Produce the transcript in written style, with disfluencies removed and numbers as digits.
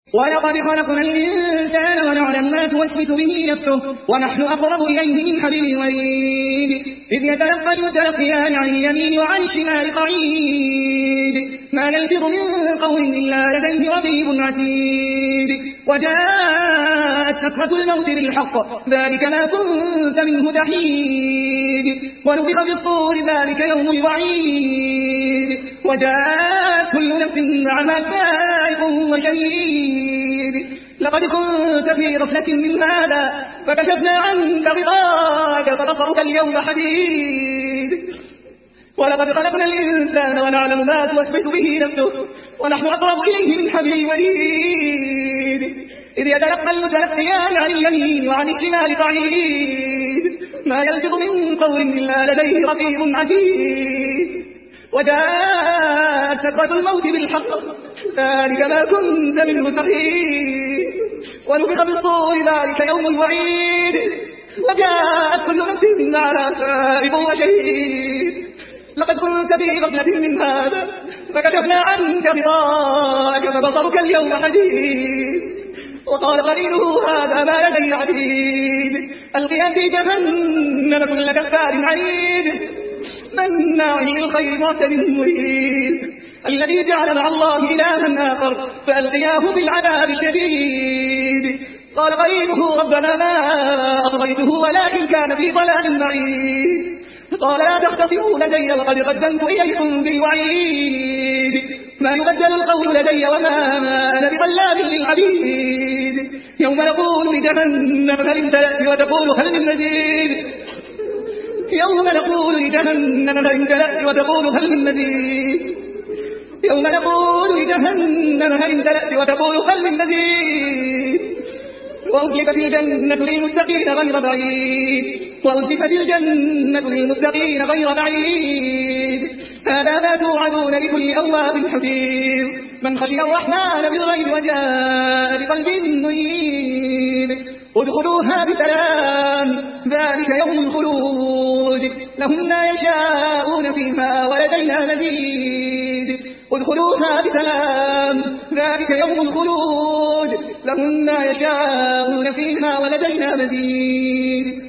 ولقد خلقنا الإنسان ونعلم ما توسوس به نفسه ونحن أقرب إليه من حبل الوريد إذ يتلقى المتلقيان عن اليمين وعن الشمال قعيد ما يلفظ من قول إلا لديه رقيب عتيد وجاءت سكرة الموت بالحق ذلك ما كنت منه تحيد ونفخ في الصور ذلك يوم الوعيد وجاءت كل نفس معها سائق وشهيد لقد كنت في غفلة من هذا فكشفنا عنك غطاءك فبصرك اليوم حديد ولقد خلقنا الإنسان ونعلم ما توسوس به نفسه ونحن أقرب إليه من حبل الوريد إذ يتلقى المتلقيان عن اليمين وعن الشمال قعيد ما يلفظ من قول إلا لديه رقيب عتيد وجاءت سكرة الموت بالحق ذلك ما كنت منه تحيد ونفخ في الصور ذلك يوم الوعيد وجاءت كل نفس معها سائق وشهيد لقد كنت في غفلة من هذا فكشفنا عنك غطاءك فبصرك اليوم حديد وقال قرينه هذا ما لدي عتيد ألقيا في جهنم كل كفار عنيد مناع للخير معتد مريد الذي جعل مع الله إلها آخر فألقياه في العذاب الشديد قال قرينه ربنا ما أطغيته ولكن كان في ضلال بعيد قال لا تختصموا لدي وقد قدمت إليكم بالوعيد ما يبدل القول لدي وما أنا بظلام للعبيد يوم نقول لجهنم هل امتلأت وتقول هل من مزيد يوم نقول لجهنم هل امتلأت وتقول هل من مزيد يوم نقول لجهنم هل امتلأت وتقول هل من مزيد وأزلفت الجنة للمتقين غير بعيد وأزلفت الجنة للمتقين غير بعيد هذا ما توعدون لكل أواب حفيظ من خشي الرحمن بالغيب وجاء بقلب منيب ادخلوها بسلام ذلك يوم الخلود لهم ما يشاءون فيها ولدينا مزيد ادخلوها بسلام ذلك يوم الخلود لهم ما يشاءون فيها ولدينا مزيد